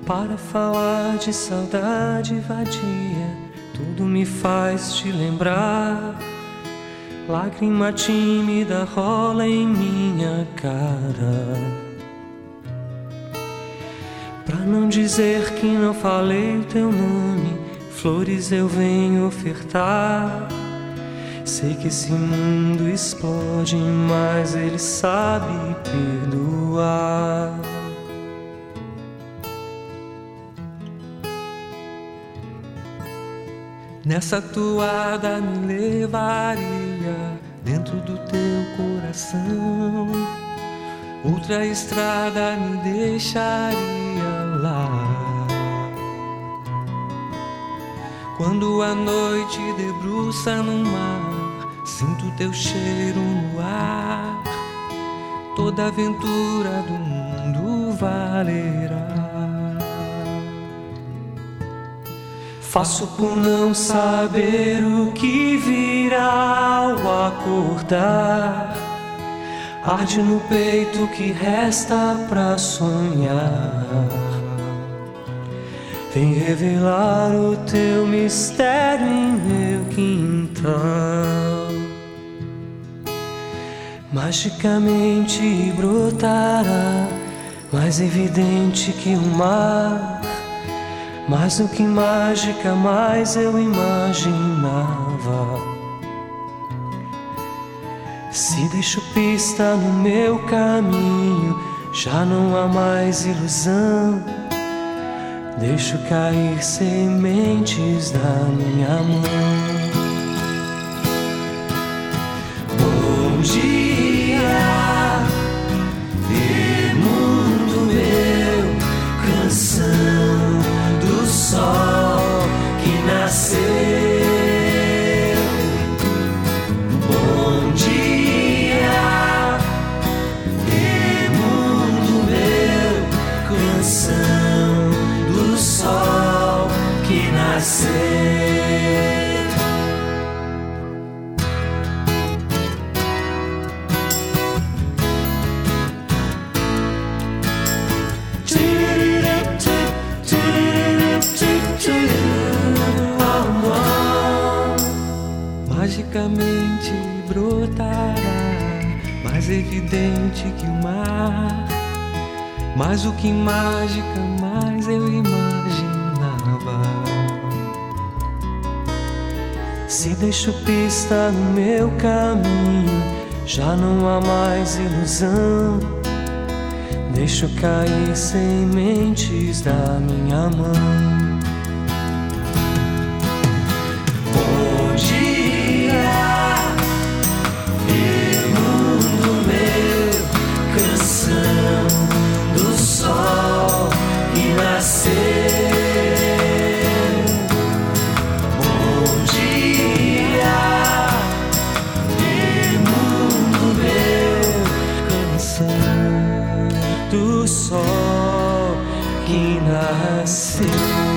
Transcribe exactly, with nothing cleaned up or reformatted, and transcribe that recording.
Para falar de saudade vadia, tudo me faz te lembrar. Lágrima tímida rola em minha cara. Pra não dizer que não falei o teu nome, flores eu venho ofertar. Sei que esse mundo explode, mas ele sabe perdoar. Nessa toada me levaria dentro do teu coração. Outra estrada me deixaria lá. Quando a noite debruça no mar, sinto teu cheiro no ar. Toda aventura do mundo valerá. Faço por não saber o que virá ao acordar. Arde no peito o que resta pra sonhar. Vem revelar o teu mistério em meu quintal. Magicamente brotará, mais evidente que o mar. Mais do que mágica, mais eu imaginava. Se deixo pista no meu caminho, já não há mais ilusão. Deixo cair sementes da minha mão. Bom dia, mundo meu, canção do sol que nasceu. Bom dia, mundo meu, canção do sol que nasceu. Magicamente brotará, mais evidente que o mar. Mais do que mágica, mais eu imaginava. Se deixo pista no meu caminho, já não há mais ilusão. Deixo cair sementes da minha mão. Bom dia, mundo meu, canção do sol que nasceu.